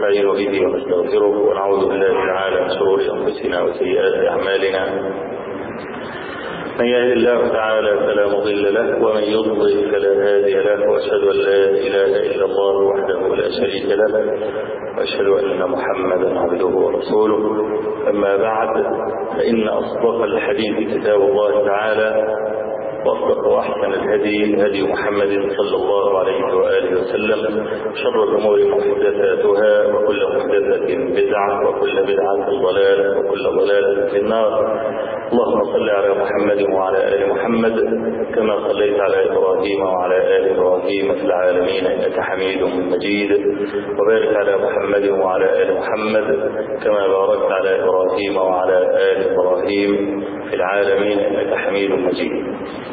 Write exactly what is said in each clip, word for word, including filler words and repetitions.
ونستعين به ونستغفره ونعوذ بالله تعالى من شرور أنفسنا وسيئات أعمالنا. من يهد الله تعالى فلا مضل له ومن يضلل فلا هادي له، وأشهد أن لا إله إلا الله وحده لا شريك له، وأشهد أن محمدا عبده ورسوله. أما بعد، فإن أصدق الحديث كتاب الله تعالى، وأصدق وأحسن الهدي هدي محمد صلى الله عليه وآله وسلم. شر الأمور محدثاتها، وكل محدثة بدعة، وكل بدعة ضلالة، وكل ضلالة في النار. اللهم صل على محمد وعلى آل محمد كما صليت على إبراهيم وعلى آل إبراهيم في العالمين إنك حميد مجيد، وبارك على محمد وعلى آل محمد كما باركت على إبراهيم وعلى آل إبراهيم في العالمين إنك حميد مجيد.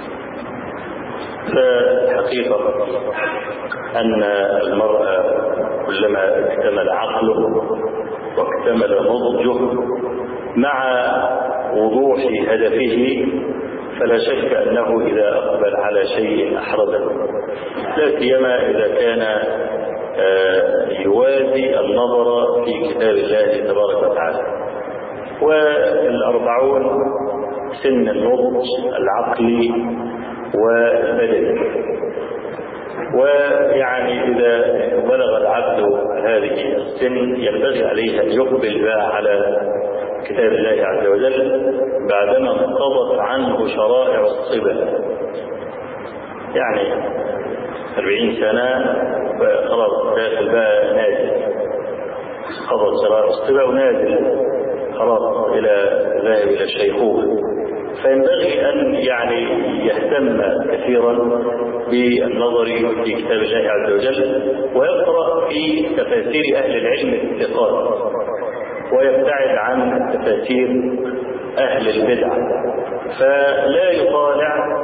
فالحقيقة أن المرء كلما اكتمل عقله واكتمل نضجه مع وضوح هدفه، فلا شك أنه إذا أقبل على شيء أحرزه، لا سيما إذا كان يوازي النظر في كتاب الله تبارك وتعالى. والأربعون سن النضج العقلي والبدني، ويعني إذا بلغ العبد هذه السن ينبغي عليه أن يقبل بقى على كتاب الله عز وجل بعدما انقضت عنه شرائع الصبا. يعني أربعين سنة خلاص داخل بقى نازل، قضت شرائع الصبا ونازل خلاص إلى ذاهب إلى الشيخوخة. فينبغي أن يعني يهتم كثيرا بالنظر في كتاب الله عز وجل، ويقرأ في تفاسير أهل العلم الثقات، ويبتعد عن تفاسير أهل البدع. فلا يطالع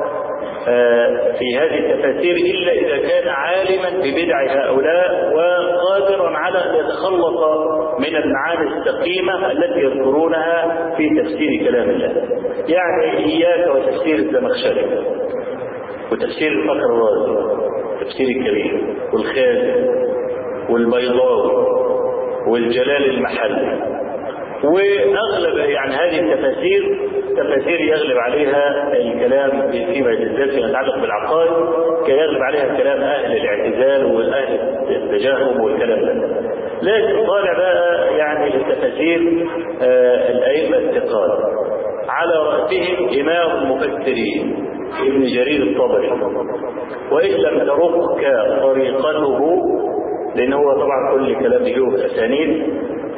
في هذه التفاسير إلا إذا كان عالما ببدع هؤلاء وقادرا على أن يتخلص من المعاني السقيمة التي يذكرونها في تفسير كلام الله. يعني إياك وتفسير الزمخشري وتفسير الفخر الرازي، تفسير الكبير والخازن والبيضاوي والجلال المحلي، واغلب يعني هذه التفاسير تفاسير يغلب عليها الكلام فيما بالذات يتعلق بالعقائد، كيغلب عليها كلام اهل الاعتزال واهل التجاهل والكلام ده. لكن طالع بقى يعني التفاسير آه الائمه الثقات، على راسهم امام المفسرين ابن جرير الطبري، وان لم ترقك طريقته، لان هو طبعا كل كلام يجوه بالاسانيد،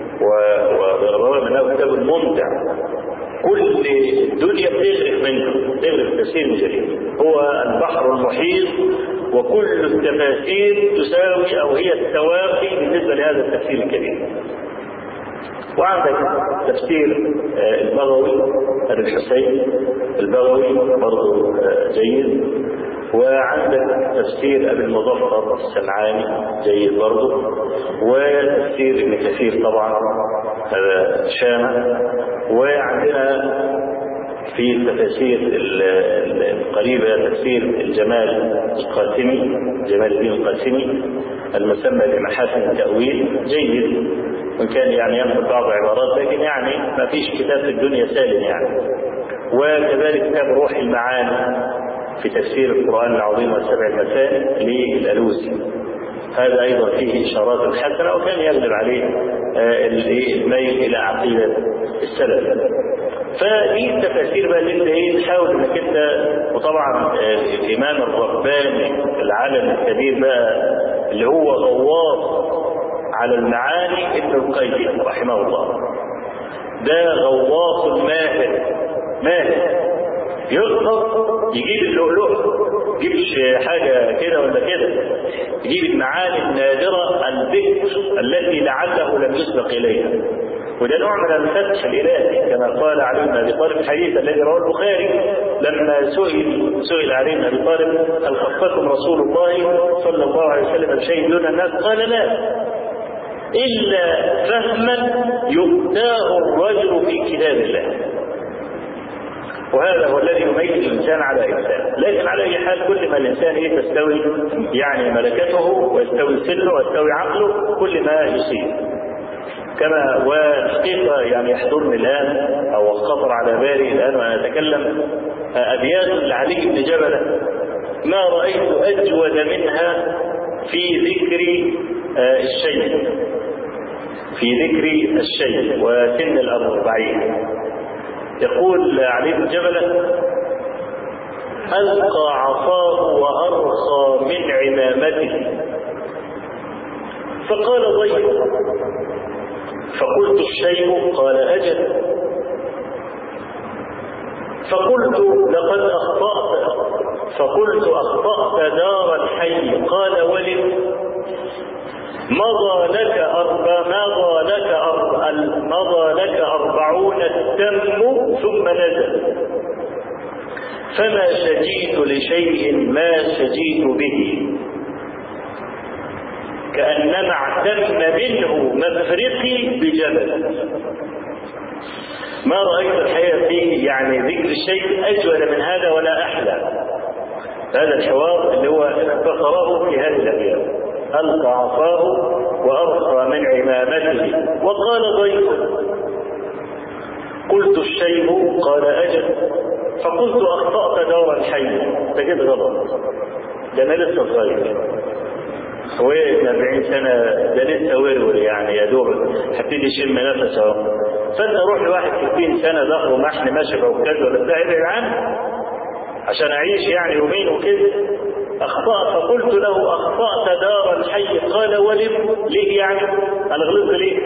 وبالرغم انه كتاب ممتع كل الدنيا بتغرف منه، بتغرف تفسير ابن جرير. هو البحر المحيط، وكل التفاسير تساوي او هي التوافي بالنسبه لهذا التفسير الكبير. وعندك تفسير البغوي ابي الحسين البغوي برضه جيد، وعندك تفسير ابي المظفر السمعاني جيد برضه، وتفسير ابن كثير طبعا هذا شامل. وعندنا في التفاسير القريبه تفسير الجمال القاسمي جمال الدين القاسمي المسمى بمحاسن التأويل جيد، وإن كان يعني ينقل بعض عبارات، لكن يعني ما فيش كتاب في الدنيا سالم يعني. وكذلك كتاب روح المعاني في تفسير القرآن العظيم والسبع المثاني للألوسي، هذا أيضا فيه إشارات حسنة، وكان يغلب عليه الميل إلى عقيدة السلف. فدي التفاسير بقى اللي انت ايه تحاول انك انت، وطبعا الإمام الرباني العالم الكبير بقى اللي هو غواص على المعاني ابن القيم رحمه الله، ده غواص ماهر ماهر يغطس يجيب اللؤلؤ، يجيبش حاجة كده ولا كده، يجيب المعاني النادرة الذكر التي لعله لم يسبق إليها. وده نوع من الفتح الإلهي كما قال علي بن أبي طالب الحديث الذي رواه البخاري لما سئل سئل علي بن أبي طالب هل خصكم رسول الله صلى الله عليه وسلم بشيء دون الناس؟ قال لا، إلا فهما يؤتاه الرجل في كتاب الله. وهذا هو الذي يميز الإنسان على إنسان. لكن على أي حال كل ما الإنسان إيه تستوي يعني ملكته ويستوي سنه ويستوي عقله كل ما يصيب. كما والحقيقة يعني يحضرني الآن أو خطر على بالي الآن وأنا أتكلم أبيات لعلي بن جبلة ما رأيت أجود منها في ذكر الشيء في ذكر الشيء وسن الأربعين. يقول علي بن جبلة: ألقى عصاه وأرخى من عمامته فقال: ضيق. فقلت: الشيء؟ قال: أجل. فقلت: لقد أخطأت فقلت أخطأت دار الحي. قال: ولد؟ مضى لك أربع مضى لك أربع مضى لك أربعون التم ثم نزل، فما شجيت لشيء ما شجيت به، كأنما اعتم منه مفرقي بجبل. ما رأيت الحقيقة فيه يعني ذكر الشيء أجود من هذا ولا أحلى. هذا الحوار اللي هو اختصره في هذه الأبيات: ألقى عصاه وأرخى من عمامته وقال: ضيق. قلت: الشيء؟ قال: أجل. فقلت: أخطأت دار الحي. فجد غلط، ده أنا لسه صغير، هو ابن أربعين سنة، ده لسه ورور يعني يا دوب هبتدي يشم نفسه. فأنت روح لواحد ستين سنة ظهره محن ماشي بعكاز ولا بتاع ابعد عنه عشان أعيش يعني يومين وكده. أخطأت. فقلت له: أخطأت دار الحي. قال: ولم؟ ليه يعني؟ أنا غلطت ليه؟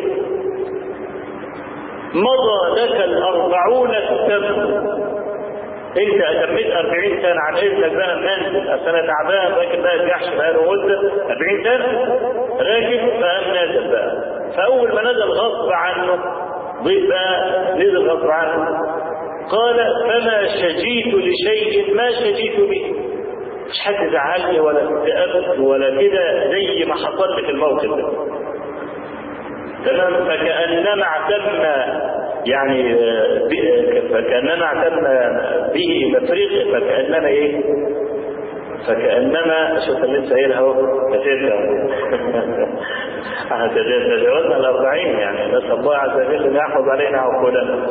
مضى لك الأربعون التم. أنت أتميت أربعين سنة عن إذنك بقى منزل، أصل أنا تعبان راكب بقى الجحش بقى له مدة أربعين سنة راكب فقام نازل بقى. فأول ما نزل غصب عنه ضيف بقى نزل غصب عنه. قال: فما شجيت لشيء ما شجيت به. مش حد زعلني ولا اكتئبت ولا كده زي ما حصل لي في الموقف ده. تمام. فكأنما اعتم يعني فكأنما اعتم به مفرق فكأنما ايه فكأنما شوف اللي لسه قايلها اهو تجاوزنا الأربعين يعني نسأل الله عز وجل أن يحفظ علينا عقولنا.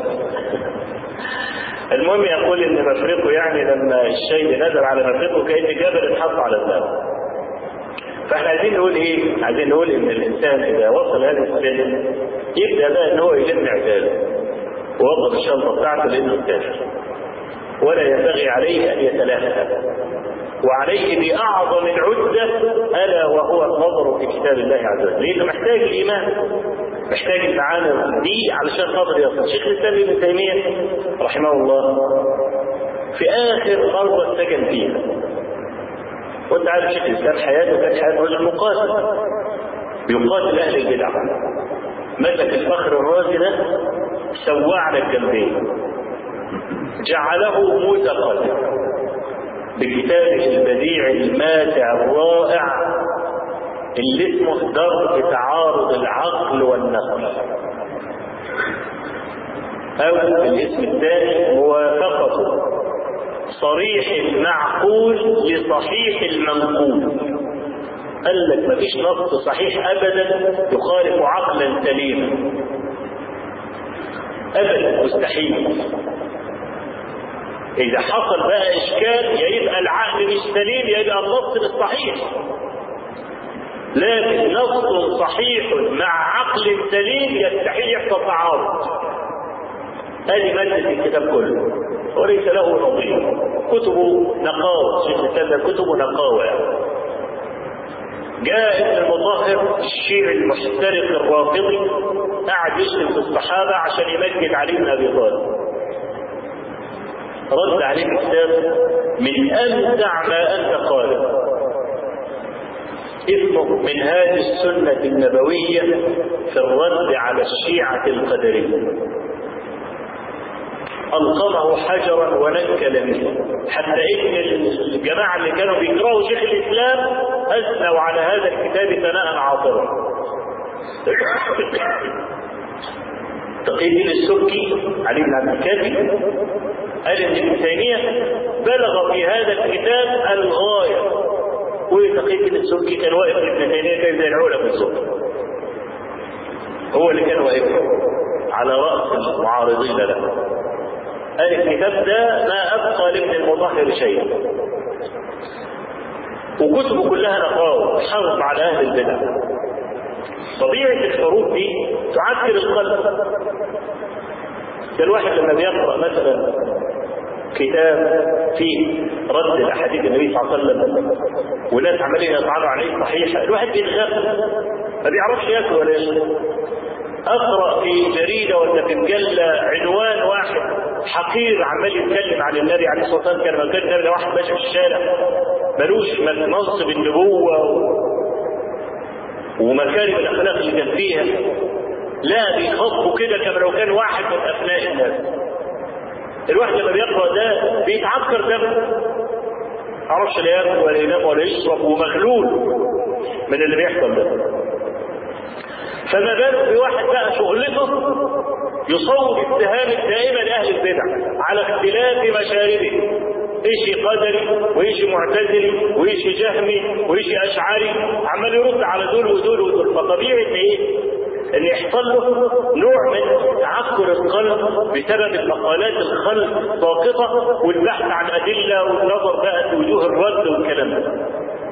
المهم يقول ان مفرقه يعني لما الشيء نزل على مفرقه كأن جبل اتحط على الباب. فاحنا عايزين نقول ايه؟ عايزين نقول ان الانسان اذا وصل هذا السن يبدا بقى ان هو يلم عتاله ويوظف الشنطه بتاعته لانه يسافر، ولا ينبغي عليه ان يتلهى، وعليه باعظم العده الا وهو النظر في كتاب الله عز وجل، لانه محتاج الايمان، محتاج المعاني دي علشان خاطر يصل. شيخ الاسلام ابن تيميه رحمه الله في اخر ارض سكن فيها، وانت عارف شيخ الاسلام حياته كانت حياه رجل مقاتل بيقاتل اهل البدع، مسك الفخر الرازي ده سواه على الجنبين، جعله موثقا بكتابه البديع الماتع الرائع اللي اسمه درء تعارض العقل والنقل، او الاسم الثاني موافقة صريح المعقول لصحيح المنقول. قال لك ما فيش نص صحيح ابدا يخالف عقلا سليما ابدا، مستحيل. اذا حصل بقى اشكال يا يبقى العقل مش سليم يا يبقى النص مش صحيح، لكن نص صحيح مع عقل سليم يستحيل يحصل تعارض. هذه مادة الكتاب كله وليس له نظير. كتبه نقاوة، شيخ الاسلام كتبه نقاوة. جاء ابن المطهر الشيعي المحترق الرافضي قاعد يشتم في الصحابة عشان يمجد علي بن ابي طالب، رد عليه كتاب من امتع ما انت قاله اسمه منهاج السنة النبوية في الرد على الشيعة القدرية. ألقمه حجرا ونكل منه، حتى إن الجماعة اللي كانوا بيكرهوا شيخ الإسلام أثنوا على هذا الكتاب ثناء عاطرا. تقي الدين السبكي علي بن عبد الكافي قال ان ابن تيميه بلغ في هذا الكتاب الغايه، وتقي الدين السبكي كان واقف لابن تيميه كان زي العلا بالظبط، هو اللي كان واقف على راس المعارضين له. قال الكتاب ده ما ابقى لابن المطهر شيئا، وكتبه كلها نقاوة حرب على اهل البدع. طبيعه الحروب دي تعكر القلب. ده الواحد لما بيقرا مثلا كتاب فيه رد الاحاديث النبي صلى الله عليه وسلم وناس عمالين يطعنوا عليه صحيحه، الواحد بيتغفل ما بيعرفش ياكل ولا يشرب. اقرا في جريده ولا في مجله عنوان واحد حقير عمال يتكلم عن النبي عليه الصلاه والسلام، كان مكان النبي واحد ماشي في الشارع ملوش منصب النبوه ومكارم الاخلاق اللي كان فيها، لا بيخطبوا كده كما لو كان واحد من ابناء الناس. الواحد لما بيقرا ده بيتعكر دمه، معرفش لا ياكل ولا ينام ولا يشرب ومغلول من اللي بيحصل ده. فما بالك بواحد بقى شغلته يصوب اتهام الدائمه لاهل البدع على اختلاف مشاربه، ايش قدري وايش معتزلي وايش جهمي وايش اشعري، عمال يرد على دول ودول ودول. فطبيعي ان ايه؟ ان يحصل له نوع من تعكر القلب بسبب المقالات الخلق الساقطه والبحث عن ادله والنظر بقى في وجوه الرد والكلام ده.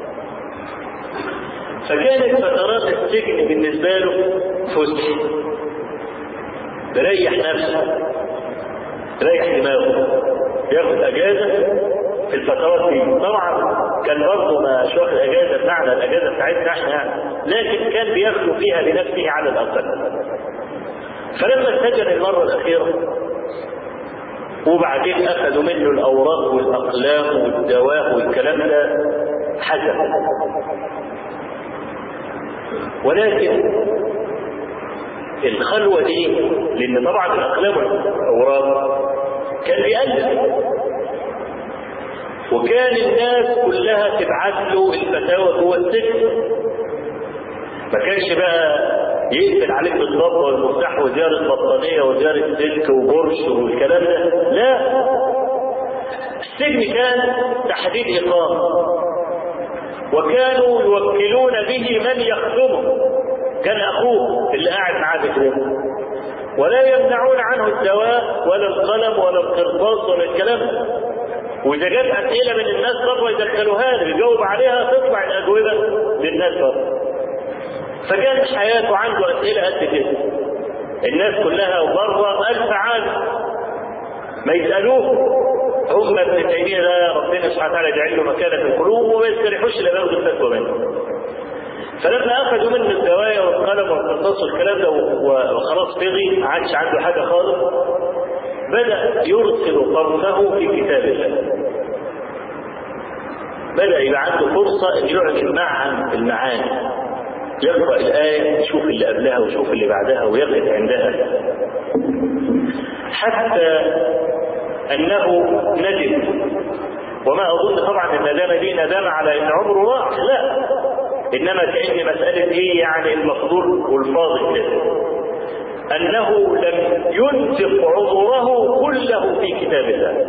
فكانت فترات السجن بالنسبه له فسح، بريح نفسه ريح دماغه، ياخد اجازه في الفترات دي. طبعا كان برضه مش واخد اجازه بمعنى الاجازه بتاعتنا احنا، لكن كان بيخلو فيها لنفسه على الاقل. فلما اتسجن المره الاخيره وبعدين اخذوا منه الاوراق والاقلام والدواء والكلام ده حزن، ولكن الخلوه دي لان طبعا الاقلام والاوراق كان بيألف، وكان الناس كلها تبعت له الفتاوى جوه السجن، ما كانش بقى يقفل عليك بالضبط والمفتاح وزياره بطانيه وزياره سلك وبرش والكلام ده، لا، السجن كان تحديد اقامه، وكانوا يوكلون به من يخدمه، كان اخوه اللي قاعد معاه بكده، ولا يمنعون عنه الدواء ولا القلم ولا القرطاس ولا الكلام ده. واذا جت اسئله من الناس بره يدخلوها له يجاوب عليها تطلع الاجوبه للناس بره. فكانت حياته عنده اسئله قد كده، الناس كلها بره الف عام ما يسالوه، هم ابن تيميه ده ربنا سبحانه وتعالى يجعل له مكانه في القلوب وما يستريحوش الا بياخدوا الفتوى منه. فلما اخذوا منه الدوايا والقلم والقرطاس والكلام ده وخلاص فضي ما عادش عنده حاجه خالص، بدأ يرسل طرفه في كتاب الله، بدأ يبقى عنده فرصة أن يعلن معا المعاني، يقرأ الآية يشوف اللي قبلها ويشوف اللي بعدها ويقف عندها، حتى أنه ندم. وما أظن طبعا أن ندم دي ندم على أن عمره راح، لا، إنما كأن مسألة إيه يعني المفضول والفاضل كده، أنه لم ينفق عمره كله في كتاب الله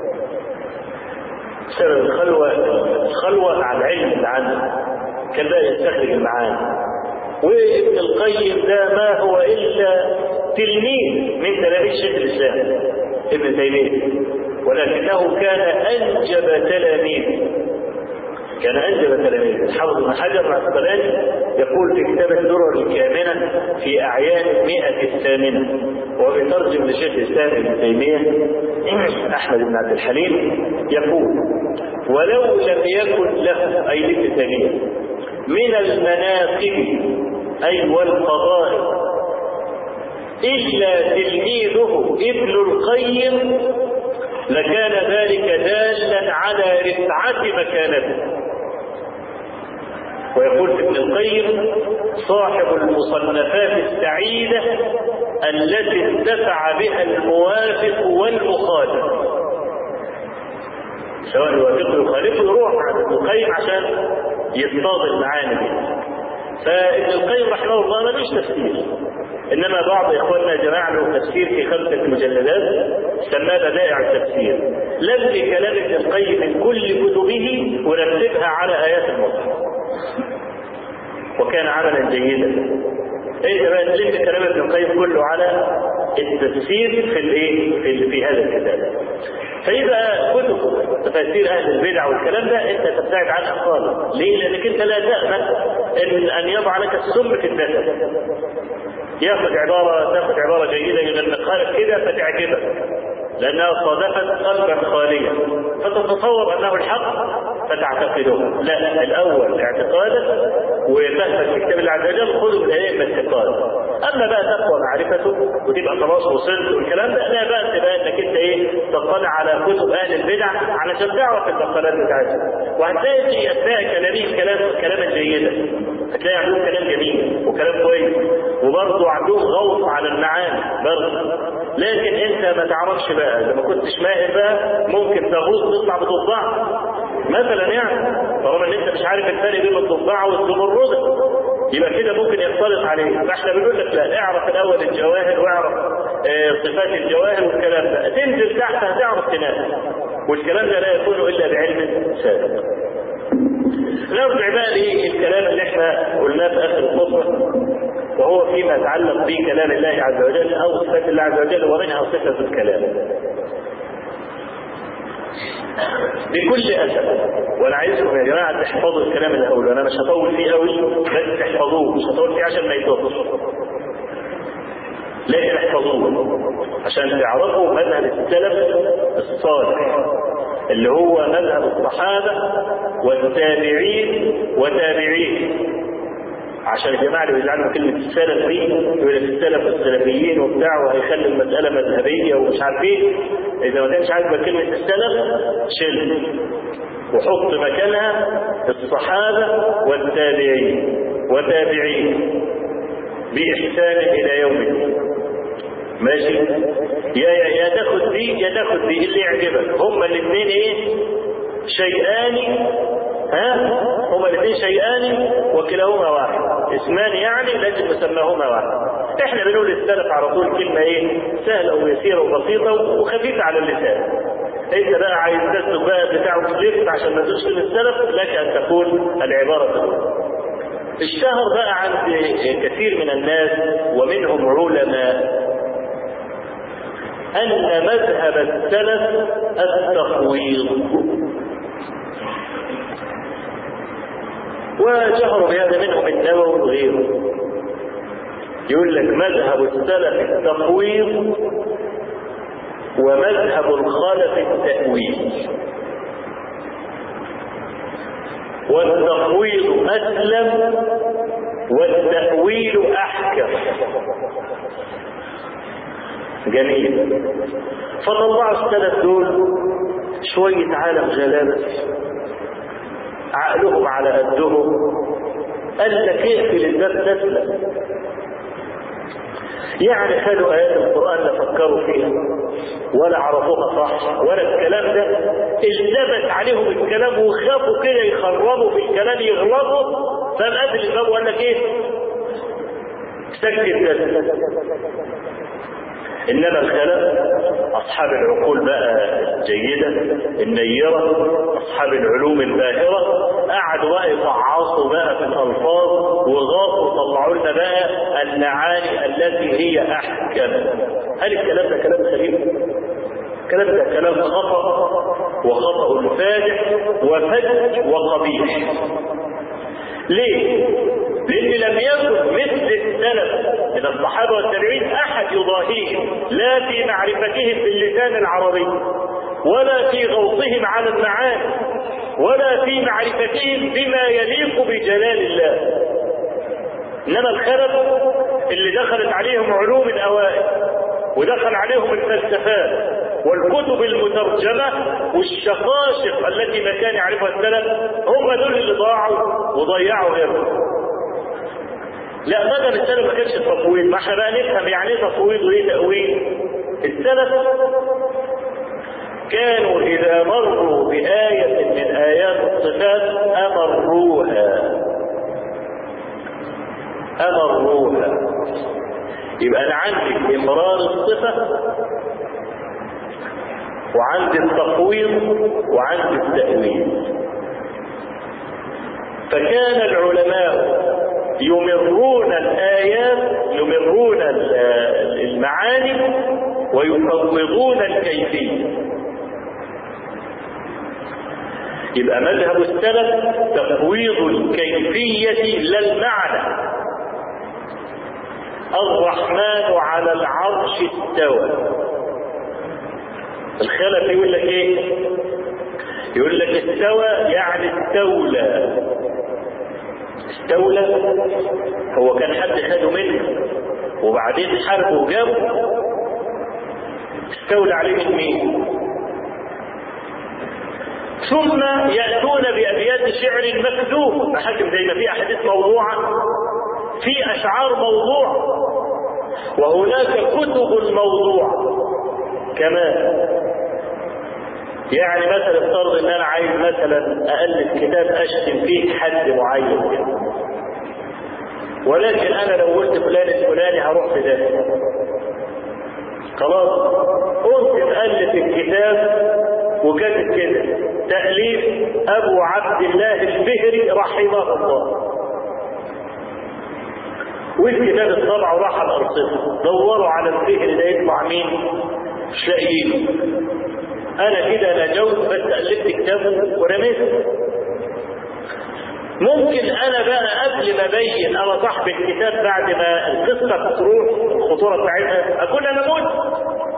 بسبب الخلوة الخلوة عن علم اللي عنده، كان بقى يستخرج المعاني. وابن القيم ده ما هو إلا تلميذ من تلاميذ شيخ الإسلام ابن تيمية، ولكنه كان أنجب تلاميذ، كان أنجب تلاميذ. حافظ بن حجر العسقلاني يقول في كتاب الدرر الكامنة في أعيان المئة الثامنة، وبترجم لشيخ الإسلام ابن تيمية أحمد بن عبد الحليم، يقول: ولو لم يكن له أي ابن تيمية من المناقب أي والفضائل إلا تلميذه ابن القيم لكان ذلك دالا على رفعة مكانته. ويقول ابن القيم: صاحب المصنفات السعيدة التي انتفع بها الموافق والمخالف، سواء يوافق ويخالف يروح عند ابن القيم عشان يصطاد المعاني دي. فابن القيم رحمه الله ملوش تفسير، انما بعض اخواننا جمع له تفسير في خمسه مجلدات سماه بدائع التفسير، لم كلام ابن القيم من كل كتبه ورتبها على ايات المصحف، وكان عملا جيدا. ايه بقى تلم كلام ابن القيم كله على التفسير في الايه في, في هذا الكتاب. فاذا كتب تفاسير اهل البدع والكلام ده انت تبتعد عنها خالص. ليه؟ لانك انت لا تامن ان ان يضع لك السم في الدم. ياخذ عباره تاخذ عباره جيده يغلقها لك كده فتعجبك لانها صادفت قلبا خاليا فتتصور انه الحق فتعتقده. لا لا، الاول اعتقادك وفهمك في كتاب الله عز وجل خذه بالائمه الاعتقاد. اما بقى تقوى معرفته وتبقى خلاص وصلت والكلام ده لا بأس بقى انك انت ايه تطلع على كتب اهل البدع علشان تعرف المقالات بتاعتهم، وهتلاقي في اثناء كلامهم كلام كلاما جيدا، هتلاقي عندهم كلام جميل وكلام كويس وبرضه عندهم غوص على المعاني برضه. لكن انت ما تعرفش بقى اذا ما كنتش ماهر بقى ممكن تغوص تطلع بضفدع مثلا، يعني طالما ان انت مش عارف الفرق بين الضفدع والزمرده يبقى كده ممكن يختلط عليه. فاحنا بنقول لك لا، اعرف الاول الجواهر واعرف اه صفات الجواهر والكلام ده، تنزل تحت هتعرف تنام، والكلام ده لا يكون الا بعلم سابق. نرجع بقى للكلام اللي احنا قلناه في اخر الخطبه، وهو فيما يتعلق بكلام الله عز وجل او صفات الله عز وجل، ومنها صفه الكلام. بكل اسف، وانا عايزكم يا جماعه تحفظوا الكلام اللي هقوله، انا مش هطول فيه قوي بس تحفظوه، مش هطول فيه عشان ما يتوهش، لكن احفظوه عشان تعرفوا مذهب السلف الصالح اللي هو مذهب الصحابه والتابعين وتابعين. عشان الجماعه اللي بيزعلوا كلمه السلف دي يقول لك السلف والسلفيين وبتاع وهيخلي المساله مذهبيه ومش عارف ايه. اذا ما كانش عاجبك كلمه السلف شيل وحط مكانها الصحابه والتابعين وتابعين باحسان الى يوم الدين. ماشي؟ يا يا يا تاخد دي يا تاخد دي اللي يعجبك. هما الاثنين ايه؟ شيئان، ها؟ هما الاثنين شيئان وكلاهما واحد، اسمان يعني لازم نسماهما واحد. احنا بنقول السلف على طول كلمه ايه؟ سهله ويسيره وبسيطه وخفيفه على اللسان. انت بقى عايز تسلك بقى بتاع وتلف عشان ما تشتم السلف، لك ان تقول العباره الاولى. الشهر بقى عند كثير من الناس ومنهم علماء ان مذهب السلف التفويض، وجهروا بهذا منهم النووي وغيره. يقول لك مذهب السلف التفويض ومذهب الخلف التأويل، والتفويض أسلم والتأويل أحكم. جميل. فطلعوا السلف دول شوية عالم غلابة عقلهم على قدهم، قال لك اقفل الباب تسلم. يعني خدوا آيات القرآن لا فكروا فيها ولا عرفوها صح ولا الكلام ده، التبس عليهم الكلام وخافوا كده يخربوا في الكلام يغلطوا، فقام قافل الباب وقال لك ايه؟ سكت تسلم. إنما الخلف أصحاب العقول بقى جيدة النيرة، أصحاب العلوم الباهرة، قعدوا بقى يفعصوا بقى في الألفاظ وغاصوا طلعوا لنا بقى المعاني التي هي أحكم. هل الكلام ده كلام سليم؟ الكلام ده كلام خطأ وخطأ فادح وفج وقبيح. ليه؟ لأن لم يكن مثل السلف من الصحابة والتابعين أحد يضاهيهم، لا في معرفتهم باللسان العربي ولا في غوصهم على المعاني ولا في معرفتهم بما يليق بجلال الله. إنما الخلف اللي دخلت عليهم علوم الأوائل ودخل عليهم الفلسفات والكتب المترجمة والشقاشق التي ما كان يعرفها السلف، هم دول اللي ضاعوا وضيعوا غيرهم. لا، مدى السلف ما كانش تفويض. ما احنا بقى نفهم يعني ايه تفويض وايه تأويل. السلف كانوا إذا مروا بآية من آيات الصفات أمروها، أنا الروح. يبقى أنا عندي إمرار الصفة وعندي التفويض وعندي التأويل. فكان العلماء يمرون الآيات، يمرون المعاني ويفوضون الكيفية. يبقى مذهب السلف تفويض الكيفية لا المعنى. الرحمن على العرش استوى. الخلف يقول لك ايه؟ يقول لك استوى يعني استولى. استولى هو كان حد خده منه وبعدين حربه وجابه؟ استولى عليه من مين؟ ثم يأتون بأبيات شعر مكذوب. محاكم زي ما في أحاديث موضوعة، في أشعار موضوع، وهناك كتب موضوعة كمان. يعني مثلا افترض ان انا عايز مثلا أألف كتاب اشتم فيه حد معين كده، ولكن انا لو قلت فلان الفلاني هروح في ده. خلاص قلت تألف الكتاب وكاتب كده تأليف ابو عبد الله الفهري رحمه الله، والكتاب الطبع وراح على الارصفه، دوروا على الفهري ده يطلع مين؟ مش لاقيين. انا كده نجوت بس ألفت كتابه ورميته. ممكن انا بقى قبل ما ابين انا صاحب الكتاب بعد ما القصه تروح الخطوره بتاعتها اكون انا موت.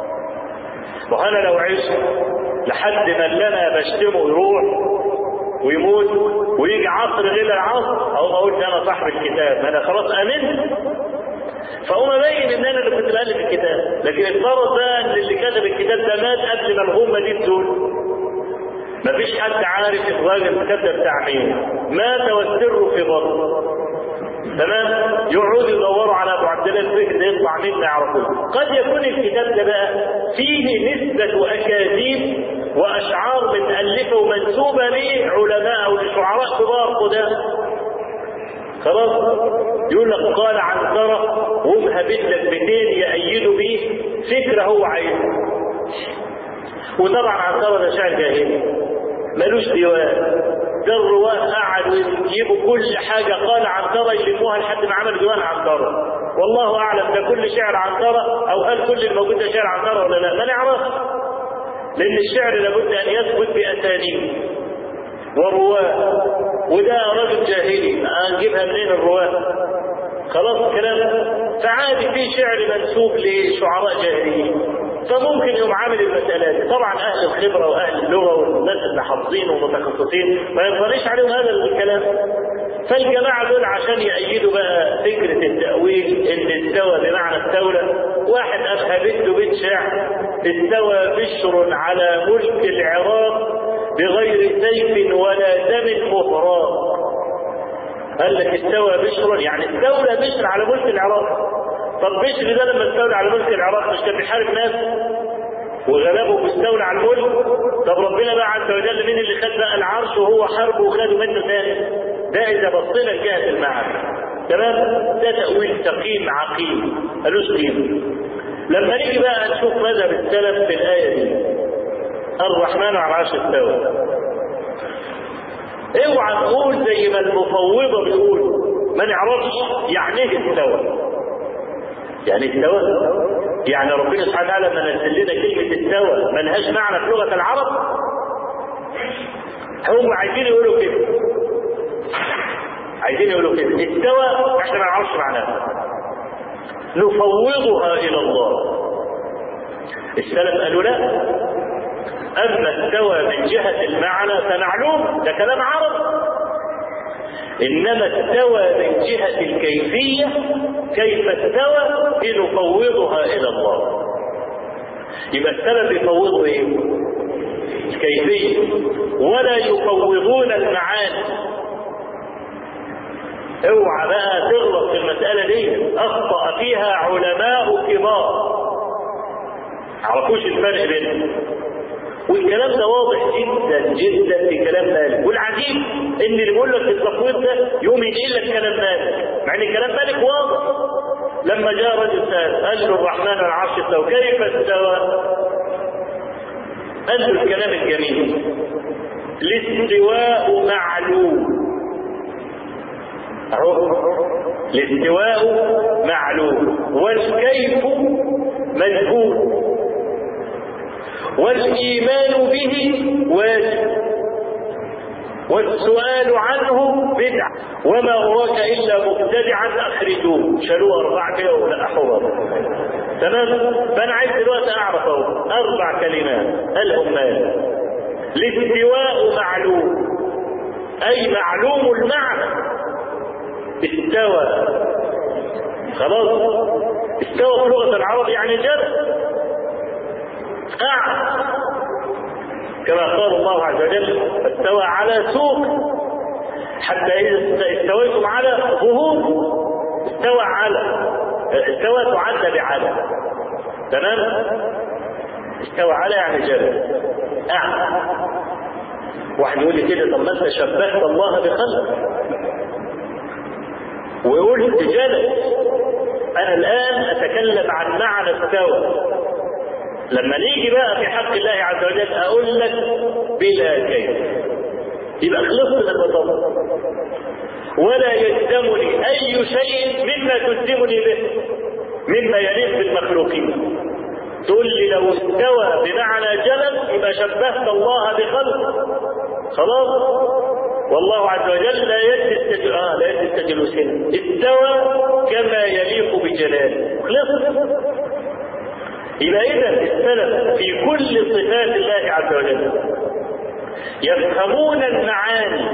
وانا لو عشت لحد ما اللي انا بشتمه يروح ويموت ويجي عصر غير العصر او اقول انا صاحب الكتاب، انا خلاص امنت. فاقوم ابين ان انا اللي كنت بألف الكتاب. لكن افترض بقى ان اللي كتب الكتاب ده مات قبل ما الغمه دي تزول، مفيش حد عارف الراجل كتب بتاع مين، مات والسر في بطنه. تمام؟ يقعدوا يدوروا على ابو عبد الله الفهري ده يطلع مين ما يعرفوش. قد يكون الكتاب ده بقى فيه نسبه اكاذيب واشعار متالفه ومنسوبه لعلماء او لشعراء كبار قدام. خلاص يقول لك قال عنترة ومهبت لك بيتين يأيدوا بيه فكرة هو عايزها. وطبعا عنترة ده شاعر جاهلي ملوش ديوان، ده الرواه قعدوا يجيبوا كل حاجة قال عنترة يلموها لحد ما عمل ديوان عنترة. والله أعلم ده كل شعر عنترة أو هل كل الموجود ده شعر عنترة ولا لا، ما نعرفش، لأن الشعر لابد أن يثبت بأسانيد ورواه، وده رجل جاهلي هنجيبها منين الرواه؟ خلاص الكلام. فعادي في شعر منسوب لشعراء جاهليين، فممكن يوم عامل المسألة دي. طبعا أهل الخبرة وأهل اللغة والناس اللي حافظين ومتخصصين ما ينطليش عليهم هذا الكلام. فالجماعة دول عشان يأيدوا بقى فكرة التأويل إن استوى بمعنى استولى، واحد أفهمت له بيت شعر استوى بشر على ملك العراق بغير سيف ولا دم مهراق. قال لك استوى بشر يعني استولى بشر على ملك العراق. طب بشر ده لما استولى على ملك العراق مش كان بيحارب ناس وغلبه واستولى على الملك؟ طب ربنا بقى عز وجل مين اللي خد بقى العرش وهو حاربه وخده منه ثاني؟ ده اذا بصينا لجهه المعنى. تمام؟ ده تأويل سقيم عقيم ملوش قيمه. لما نيجي بقى نشوف مذهب السلف في الآية دي، الرحمن على العرش استوى، اوعى نقول زي ما المفوضة بيقولوا ما نعرفش يعني ايه استوى. يعني استوى يعني ربنا سبحانه وتعالى لما نزل لنا كلمة استوى ما لهاش معنى في لغة العرب. هم عايزين يقولوا كده، عايزين يقولوا كده استوى احنا ما نعرفش معناها، نفوضها إلى الله. السلف قالوا لا، أما استوى من جهة المعنى فمعلوم ده كلام عرب، إنما استوى من جهة الكيفية كيف استوى نفوضها إلى الله. يبقى السلف يفوضوا إيه؟ الكيفية ولا يفوضون المعاني. اوعى بقى تغلط في المسألة دي، أخطأ فيها علماء كبار عرفوش الفرق بينهم، والكلام ده واضح جدا جدا في كلام مالك. والعجيب ان اللي بيقول لك التفويض ده يقوم ينقل لك كلام مالك. مع ان كلام مالك واضح. لما جاء رجل سأل قال له الرحمن على العرش استوى كيف استوى؟ قال له الكلام الجميل الاستواء معلوم. اهو الاستواء معلوم والكيف مجهول والإيمان به واجب والسؤال عنه بدعة وما أراك إلا مبتدعا أخرجوه. شالوه أربعة كده ولا أحوار. تمام. فأنا عايز دلوقتي أعرف أربع كلمات قالهم مال. الاستواء معلوم أي معلوم المعنى. استوى خلاص. استوى في لغة العرب يعني جد قاعد كما قال الله عز وجل استوى على سوق حتى إذا استويتم على ظهور. استوى على استوى تعد بعلى. تمام. استوى على يعني جد قاعد. واحد يقول لي كده طب ما انت شبهت الله بخلق ويقول انت جلس. انا الان اتكلم عن معنى استوى. لما نيجي بقى في حق الله عز وجل اقول لك بلا كيف يبقى خلصت المطلب. ولا يلزمني اي شيء مما تلزمني به مما يليق بالمخلوقين. تقول لي لو استوى بمعنى جلس يبقى شبهت الله بخلق. خلاص. والله عز وجل لا يستجل اه لا يستجل سنه. استوى كما يليق بجلاله. خلص. يبقى إذا السلف في كل صفات الله عز وجل يفهمون المعاني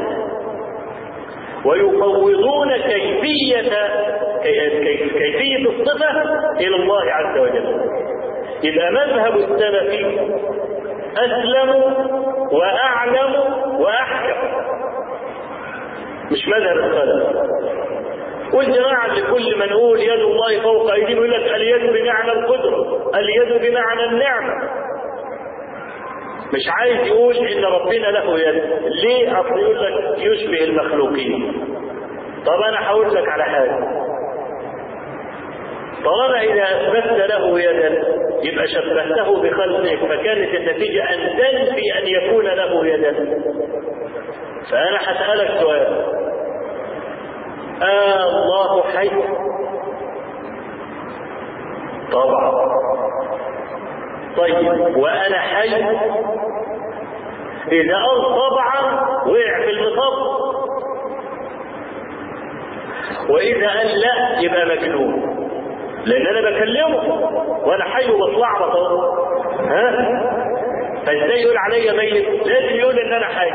ويفوضون كيفية كيفية الصفة إلى الله عز وجل. يبقى مذهب السلف أسلم وأعلم وأحكم مش مذهب السلف. والجماعة اللي كل ما نقول يد الله فوق أيديهم يقول لك اليد بمعنى القدرة اليد بمعنى النعمة. مش عايز يقول إن ربنا له يد. ليه؟ أصل يقول لك يشبه المخلوقين. طب أنا هقول لك على حاجة. طالما إذا أثبتت له يدا يبقى شبهته بخلقك فكانت النتيجة أن تنفي أن يكون له يدا. فأنا هسألك سؤال. آه الله حي؟ طبعا. طيب وأنا حي؟ إذا قال طبعا وقع في المطب. وإذا قال لا يبقى مجنون لأن أنا بكلمه وأنا حي وبطلع بطل. ها؟ فإزاي يقول علي ميت؟ لازم يقول إن أنا حي.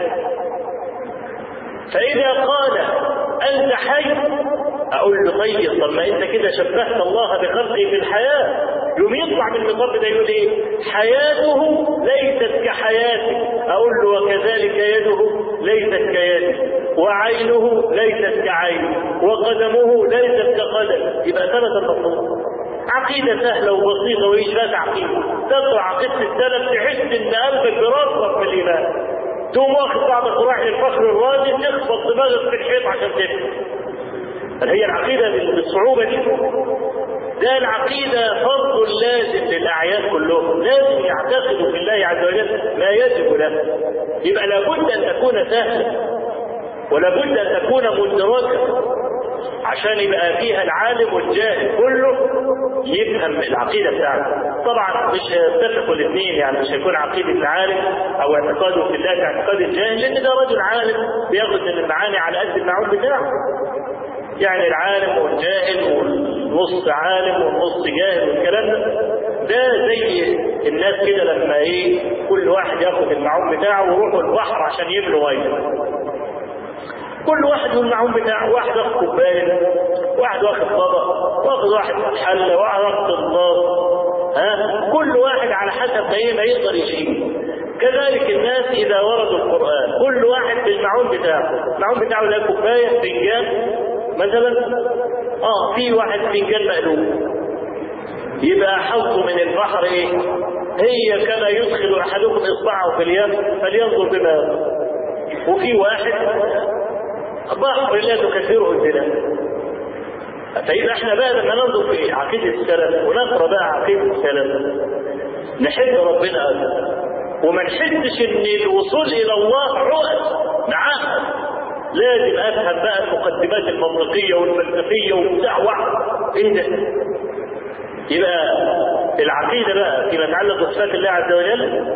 فإذا قال أنت حي أقول له طيب طب ما أنت كده شبهت الله بخلقه في الحياة. يوم يطلع من المطب ده يقول إيه؟ حياته ليست كحياتك. أقول له وكذلك يده ليست كيدك وعينه ليست كعينك وقدمه ليست كقدم. يبقى ثبت المطلوب. عقيدة سهلة وبسيطة وإيش بقى تعقيدة. تقرأ عقيدة السلف تحس إن قلبك براسك في الإيمان. تقوم واخد بعض القراء للفخر الرازي تخبط دماغك في الحيط عشان تفهم. هل هي العقيدة بالصعوبة دي؟ ده العقيدة فرض لازم للأعيان كلهم. لازم يعتقدوا في الله عز وجل ما يجب له. يبقى لابد أن تكون سهلة ولابد أن تكون مدركة عشان يبقى فيها العالم والجاهل كله يفهم العقيدة بتاعته. طبعا مش هيتفقوا الاثنين يعني مش هيكون عقيدة العالم او اعتقاده في الله كاعتقاد الجاهل لان ده رجل عالم بياخد من المعاني على قد المعون بتاعه. يعني العالم والجاهل والنص عالم والنص جاهل والكلام ده ده زي الناس كده لما ايه كل واحد ياخد المعون بتاعه ويروحوا البحر عشان يملوا ميه. كل واحد والمعون بتاعه. واحد واخد كوبايه واحد واخد طبق واخد واحد حله واحد واخد طباق. ها كل واحد على حسب ما يقدر يشيل. كذلك الناس اذا وردوا القران كل واحد بالمعون بتاعه. المعون بتاعه له كوبايه فنجان مثلا اه في واحد فنجان مقلوب يبقى حظه من البحر ايه؟ هي كما يدخل احدكم اصبعه في اليم فلينظر بما يرى. وفي واحد بحر لا تكثره الزنا فإذا احنا بقى لما ننظر في عقيدة السلف ونقرأ بقى عقيدة السلف نحب ربنا أكثر، وما نحسش ان الوصول الى الله عقد معاه. لازم افهم بقى المقدمات المنطقيه والفلسفيه وبتاع ايه ده؟ يبقى العقيده بقى فيما يتعلق بصفات الله عز وجل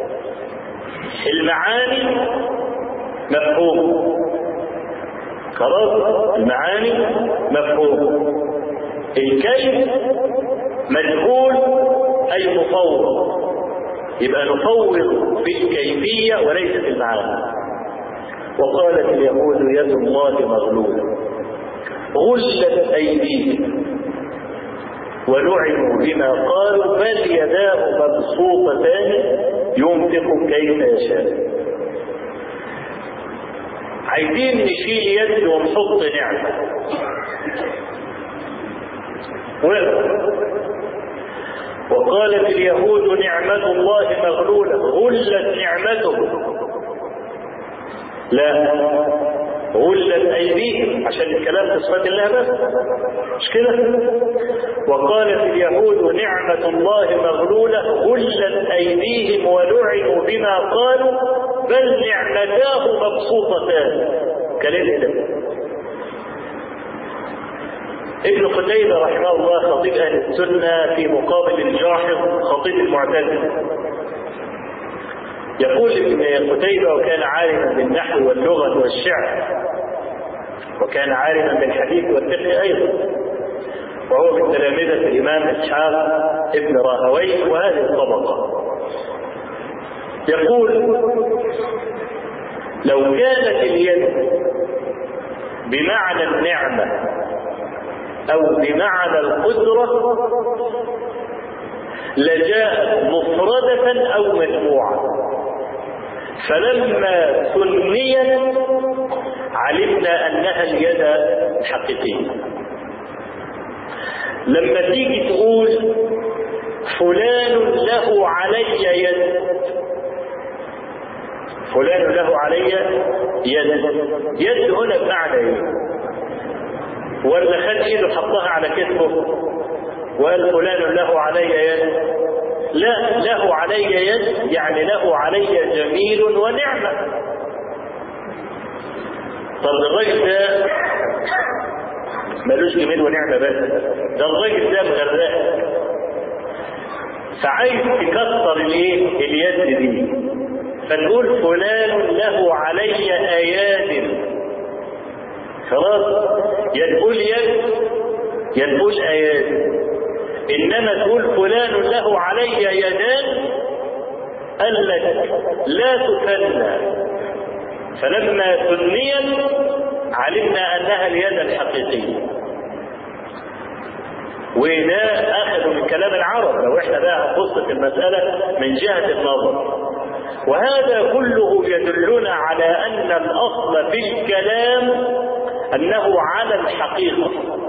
المعاني مفهوم، خلاص المعاني مفهوم، الكيف مجهول اي مفوض، يبقى نفوض في الكيفيه وليس في المعاني. وقالت اليهود يد الله مغلوله غلت ايديهم ولعنوا بما قالوا بل يداه مبسوطتان ينفق كيف يشاء. عايزين نشيل يد ونحط نعمه، وقالت اليهود نعمة الله مغلولة غلت نعمته، لا غلت أيديهم عشان الكلام في صفات الله بس، مش كده؟ وقالت اليهود نعمة الله مغلولة غلت أيديهم ولعنوا بما قالوا بل نعمتاه مبسوطتان. كلام ده ابن قتيبة رحمه الله خطيب أهل السنة في مقابل الجاحظ خطيب المعتزلة، يقول ابن قتيبة وكان عالما بالنحو واللغة والشعر وكان عالما بالحديث والفقه أيضا، وهو من تلامذة الإمام إسحاق ابن راهويه وهذه الطبقة. يقول لو كانت اليد بمعنى النعمة أو بمعنى القدرة لجاءت مفردة أو مجموعة، فلما ثنيت علمنا أنها اليد الحقيقية. لما تيجي تقول فلان له علي يد، فلان له علي يد، يد هنا بمعنى ايه؟ ولا خد ايده حطها على كتفه وقال فلان له علي يد؟ لا، له علي يد يعني له علي جميل ونعمة. طب الراجل ده ملوش جميل ونعمة بس، ده الراجل ده مغرق، فعايز تكسر الايه؟ اليد دي، فتقول فلان له علي اياد. خلاص، يا تقول يد يا تقول اياد، انما تقول فلان له علي يدان قال لك لا تثنى، فلما ثنيت علمنا انها اليد الحقيقيه. وده اخذوا من كلام العرب لو احنا بقى هنبص في المساله من جهه النظر، وهذا كله يدلنا على ان الاصل في الكلام انه على الحقيقه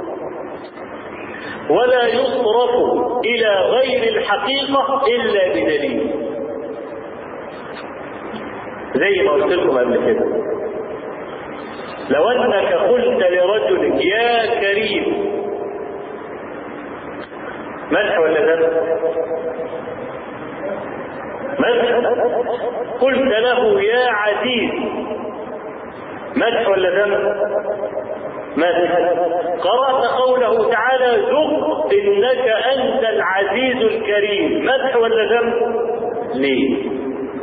ولا يصرف الى غير الحقيقه الا بدليل. زي ما قلت لكم قبل كده، لو انك قلت لرجل يا كريم، مدح ولا ذم؟ مدح. قلت له يا عزيز، مدح ولا ذم؟ مدح. قرأت قوله تعالى ذق انك انت العزيز الكريم، مدح ولا ذم؟ ليه؟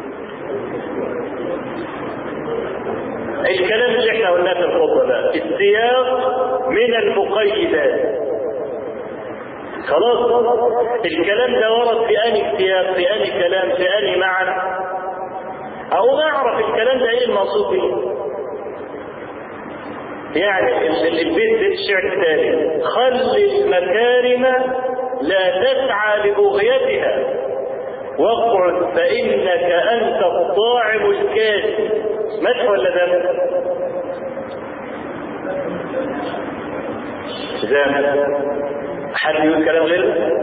الكلام اللي احنا قلناه في الخطبه ده السياق من المقيدات. خلاص، الكلام ده ورد في اني سياق، في اني كلام، في اني معنى، او نعرف الكلام ده ايه المقصود به. يعني البيت ده الشعر التالي: خل المكارم لا تسعى لبغيتها واقعد فانك انت الطاعم الكاسي، مدح ولا ذم؟ ذم. حد يقول كلام غير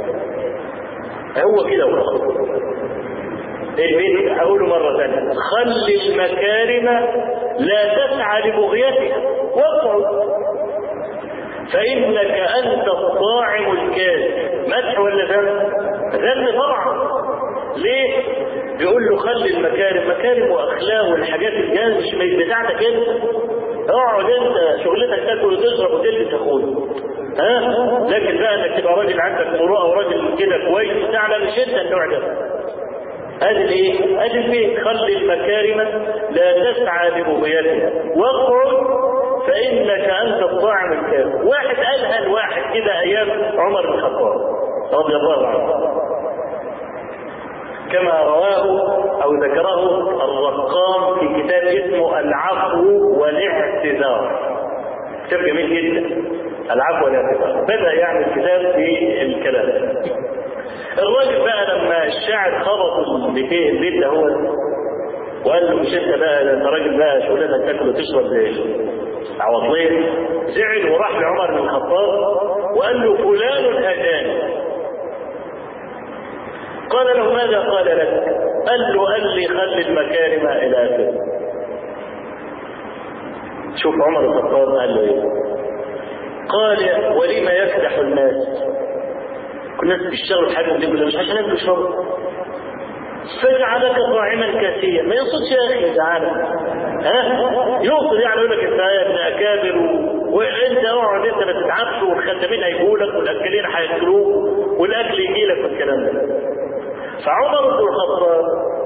هو كده وخلاص. البيت هقوله مرة ثانية: خل المكارم لا تسعى لبغيتها واقعد فإنك أنت الطاعم الكاذب. مدح ولا ذم؟ ذم طبعا. ليه؟ بيقول له خلي المكارم، مكارم واخلاق والحاجات الجاهزه مش بتاعتك انت. اقعد انت شغلتك تاكل وتشرب وتلبس يا اخويا. ها؟ لكن بقى انك تبقى راجل عندك مروءه وراجل كده كويس بتاع، لا مش انت النوع ده. ادي الايه؟ ادي البيت. خلي المكارم لا تسعى لبغيتها واقعد فانك انت الطاعم الكاذب. واحد قالها لواحد كده ايام عمر بن الخطاب رضي الله عنه، كما رواه أو ذكره الرقام في كتاب اسمه العفو والاعتذار. كتاب جميل جدا، العفو والاعتذار. بدأ يعني الكتاب في الكلام. الراجل بقى لما الشاعر خبط البيت ده هو وقال له مش انت بقى، انت راجل بقى شغلتك تاكل وتشرب زي عواطلين، زعل وراح لعمر بن الخطاب وقال له فلان هداني. قال له ماذا قال لك؟ قال له قال لي خلي المكارم الى اخره. شوف عمر بن الخطاب قال له ايه؟ قال ولما يفتح الناس؟ كل الناس بيشتغلوا في حاجه دي مش عشان ياكلوا يشربوا. فجعلك طاعما كاسيا. ما يقصدش يا اخي تعالى، ها؟ يقصد يعني يقول لك انت يا ابن اكابر وانت اقعد انت ما تتعبش والخدامين هيجوا لك والاكلين هياكلوك والاكل يجي لك والكلام ده. فعمر بن الخطاب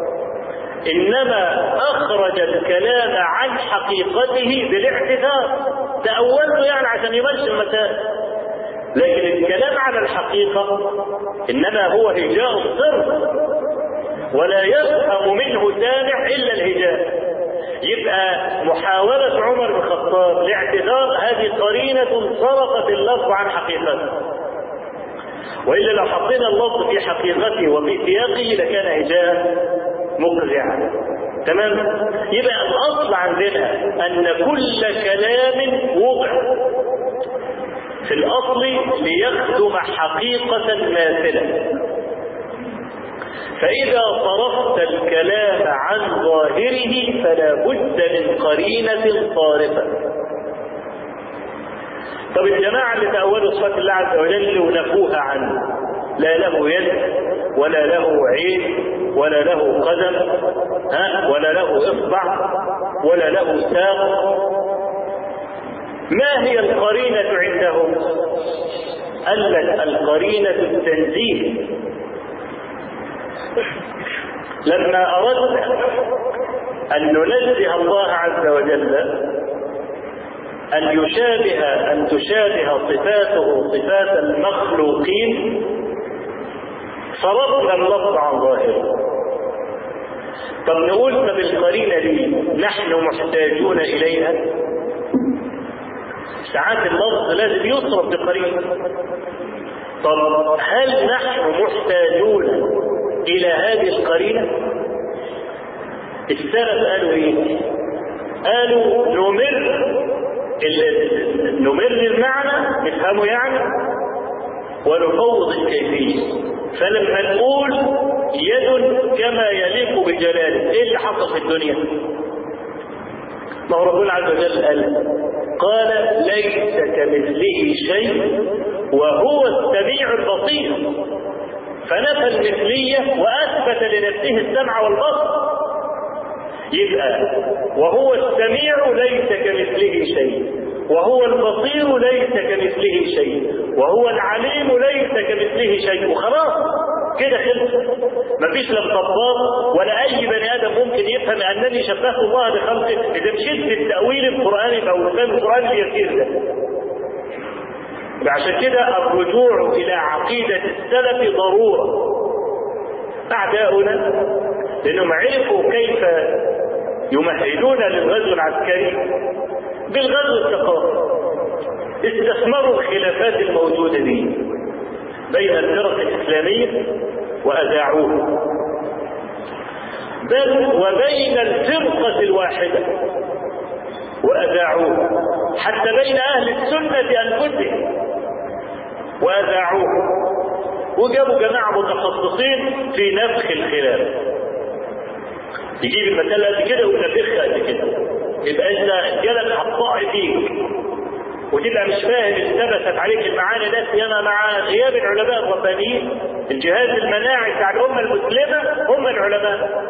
انما اخرج الكلام عن حقيقته بالاعتذار، تأوله يعني عشان يمشي المسائل، لكن الكلام على الحقيقة انما هو هجاء صرف ولا يفهم منه سامع الا الهجاء. يبقى محاولة عمر بن الخطاب لاعتذار هذه قرينة صرفت اللفظ عن حقيقته، وإلا لو حطينا اللفظ في حقيقته وفي سياقه لكان هجاء مقزعا. تمام؟ يبقى الأصل عندنا أن كل كلام وضع في الأصل ليخدم حقيقة ماثلة، فإذا صرفت الكلام عن ظاهره فلا بد من قرينة صارفة. طب الجماعة اللي تأولوا صفات الله عز وجل ونفوها عنه، لا له يد ولا له عين ولا له قدم، ها، ولا له إصبع ولا له ساق، ما هي القرينة عندهم؟ قال لك القرينة التنزيه. لما أردنا أن ننزه الله عز وجل أن يشابه أن تشابه صفاته صفات المخلوقين صرفنا اللفظ عن ظاهره. طب نقول فبالقرينة دي نحن محتاجون إليها. ساعات اللفظ لازم يصرف بقرينة. طب هل نحن محتاجون إلى هذه القرينة؟ السلف قالوا إيه؟ قالوا نمر نمر المعنى نفهمه يعني ونفوض الكيفية. فلما نقول يد كما يليق بجلاله، ايه اللي حصل في الدنيا؟ ما هو ربنا عز وجل قال قال ليس كمثله شيء وهو السميع البصير، فنفى المثلية وأثبت لنفسه السمع والبصر. يبقى وهو السميع ليس كمثله شيء، وهو البصير ليس كمثله شيء، وهو العليم ليس كمثله شيء، وخلاص كده خلص. مفيش لا مطبط ولا اي بني ادم ممكن يفهم انني شبهت الله بخلقه اذا مشيت بالتاويل القراني او الفهم القراني اليسير ده. عشان كده الرجوع الى عقيده السلف ضروره. اعداؤنا لانهم عرفوا كيف يمهدون للغزو العسكري بالغزو الثقافي، استثمروا الخلافات الموجوده دي بين الفرق الاسلاميه واذاعوه، بل وبين الفرقه الواحده واذاعوه، حتى بين اهل السنه انفسهم واذاعوه، وجابوا جماعه متخصصين في نفخ الخلاف. يجيب المسألة قد كده وينفخها قد كده، يبقى انت جالك هتطاع فيك. وتبقى مش فاهم ثبتت عليك المعاني ده سيما مع غياب العلماء الربانيين. الجهاز المناعي بتاع الامه المسلمه هم العلماء.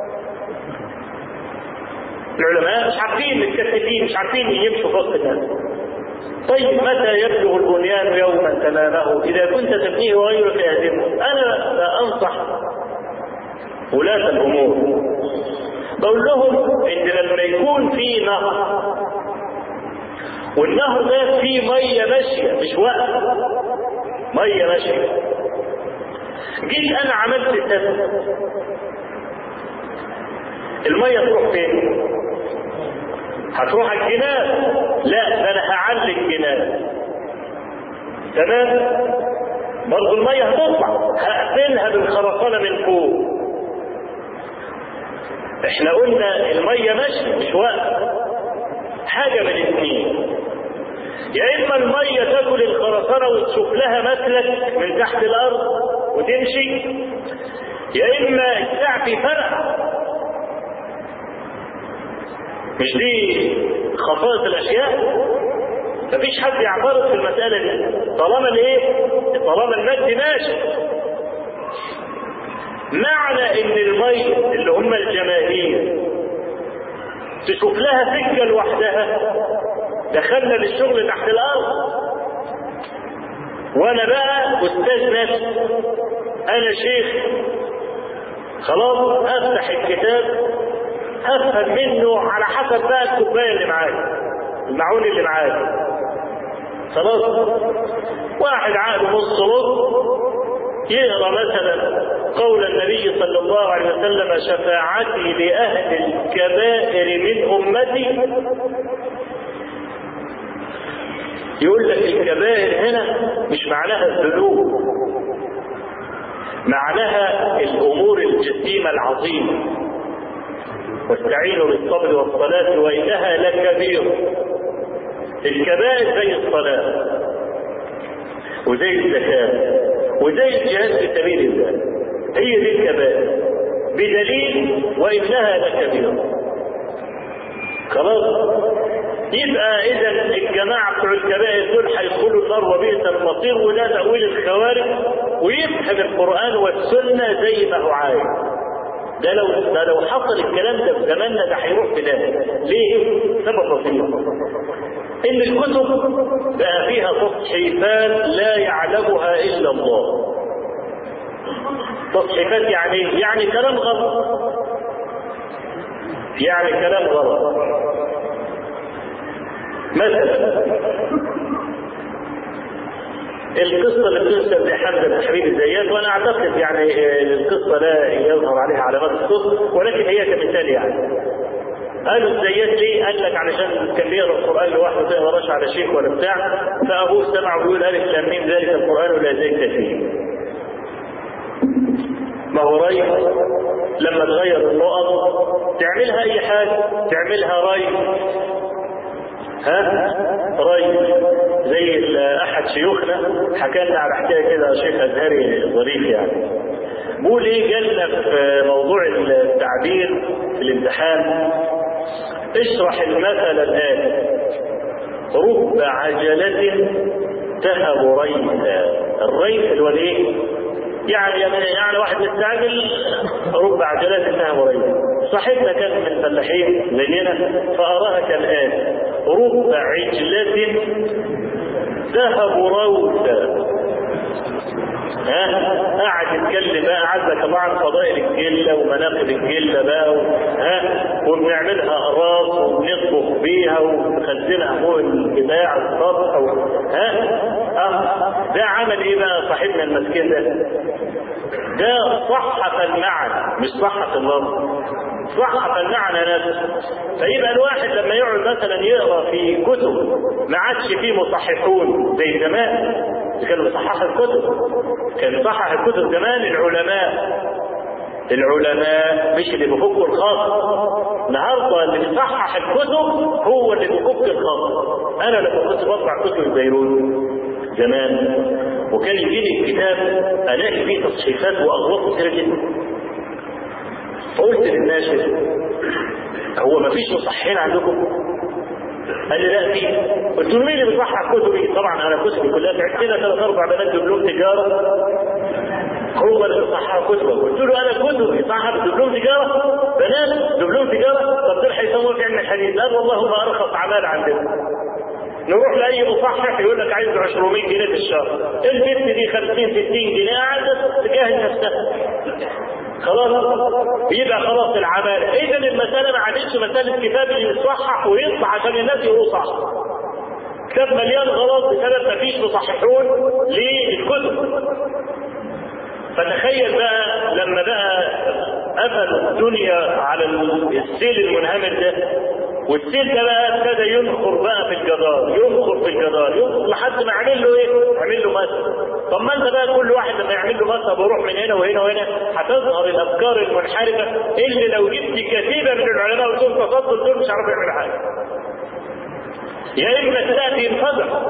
العلماء مش عارفين، متكتفين، مش عارفين يمشوا في وسط الناس. طيب متى يبلغ البنيان يوما تمامه اذا كنت تبنيه وغيرك يهدمه؟ انا انصح ولاة الامور، بقول لهم ان لما يكون في نهر والنهر ده فيه ميه ماشيه مش وقت، ميه ماشيه، جيت انا عملت التسليم، الميه تروح فين؟ هتروح الجنان؟ لا، ده انا هعلي الجنان. تمام؟ برضه الميه هتطلع، هقفلها بالخرسانه من فوق. احنا قلنا الميه ماشيه مش واقفه، حاجه من الاثنين، يا اما الميه تاكل الخرسانه وتشوف لها مسلك من تحت الارض وتمشي، يا اما السعف فرق. مش دي خصائص الاشياء؟ مفيش حد يعترض في المساله دي طالما الايه؟ طالما المد ماشي. معنى ان الميه اللي هم الجماهير تشوف لها سكه لوحدها، دخلنا للشغل تحت الارض. وانا بقى استاذ نفسي، انا شيخ، خلاص افتح الكتاب افهم منه على حسب بقى الكوبايه اللي معايا، المعون اللي معايا. خلاص واحد عقله نص نص يقرا مثلا قول النبي صلى الله عليه وسلم: شفاعتي لاهل الكبائر من امتي. يقول لك الكبائر هنا مش معناها الذنوب، معناها الامور الجسيمه العظيمه. واستعينوا بالصبر والصلاه وانها لكبيره. الكبائر زي الصلاه وزي الزكاه وزي الجهاد في سبيل الله، هي دي الكبائر بدليل وانها لكبيره. خلاص، يبقى اذا الجماعه بتوع الكبائر دول هيدخلوا النار وبئس المصير، وده تاويل الخوارج، ويفهم القران والسنه زي ما هو عايز. ده لو ده لو حصل الكلام ده في زماننا ده هيروح في ده. ليه؟ سبب بسيط، ان الكتب بقى فيها تصحيفات لا يعلمها الا الله. تصحيفات يعني يعني كلام غلط، يعني كلام غلط. مثلا القصة اللي بتنسب لحمزة بن حبيب الزيات، وانا اعتقد يعني القصة لا يظهر عليها علامات الصدق، ولكن هي كمثال. يعني قالوا الزيات ليه؟ قال لك علشان كان بيقرا القران لوحده، ما يقراش على شيخ ولا بتاع، فابوه سمع ويقول: الف لام ميم ذلك القران لا زيت فيه. ما هو ري لما تغير النقط تعملها اي حاجه، تعملها ري، ها ري. زي احد شيوخنا حكى لنا على حكايه كده، شيخ ازهري ظريف يعني، بيقول ايه؟ جالنا في موضوع التعبير في الامتحان: اشرح المثل الآتي: رب عجلة تهب ريثا. الريث اللي هو الايه؟ يعني يعني واحد مستعجل، رب عجلة تهب ريثا. صاحبنا كان من الفلاحين زينا فأراها كالآتي: رب عجلة تهب روثا. ها قاعد يتكلم بقى، عزك الله عن فضائل الجله ومناقب الجله بقى، ها وبنعملها اقراص وبنطبخ بيها ونخزنها فوق البتاع السطح، ها اه ده عمل ايه بقى صاحبنا المسكين ده؟ ده صحف المعنى مش صحف اللفظ، صحف المعنى نفسه. فيبقى الواحد لما يقعد مثلا يقرا في كتب ما عادش فيه مصححون زي زمان، كانوا بيصححوا الكتب، كان بيصحح الكتب زمان العلماء. العلماء مش اللي بيفكوا الخط. النهارده اللي بيصحح الكتب هو اللي بيفك الخط. انا لما كنت بطبع كتب البيروت زمان وكان يجيني الكتاب الاقي فيه تصحيحات واغلاط كتير جدا، قلت للناشر: هو ما فيش مصححين عندكم؟ قال لي لا فيه. قلت له مين اللي بيصحح كتبي؟ طبعا انا كتبي كلها تعبت لنا ثلاث اربع بنات دبلوم تجاره هو اللي بيصحح كتبه. قلت له انا كتبي صحح دبلوم تجاره بنات دبلوم تجاره. طب دول هيسووا في علم الحديث؟ قال والله ما ارخص اعمال عندنا. نروح لاي مصحح يقول لك عايز عشرمية جنيه في الشهر، البنت دي خمسين ستين جنيه قاعده تجاهل نفسها. خلاص يبقى خلاص العمالة. اذا المسألة ما عادتش مسألة كتاب يصحح ويطلع عشان الناس يقولوا صح. كتاب مليان غلط بسبب ما فيش مصححون للكتب. فتخيل بقى لما بقى قفل الدنيا على السيل المنهمر ده، والسيل ده بقى ابتدى ينخر بقى في الجدار، ينخر في الجدار، ينخر لحد ما يعمل له ايه؟ يعمل له مسح. طب ما انت بقى كل واحد لما يعمل له مسح بيروح من هنا وهنا وهنا، هتظهر الافكار المنحرفه اللي لو جبت كتيبه من العلماء وتقول تصدق دول مش هيعرفوا يعملوا حاجه. يا اما تاتي ينفجر.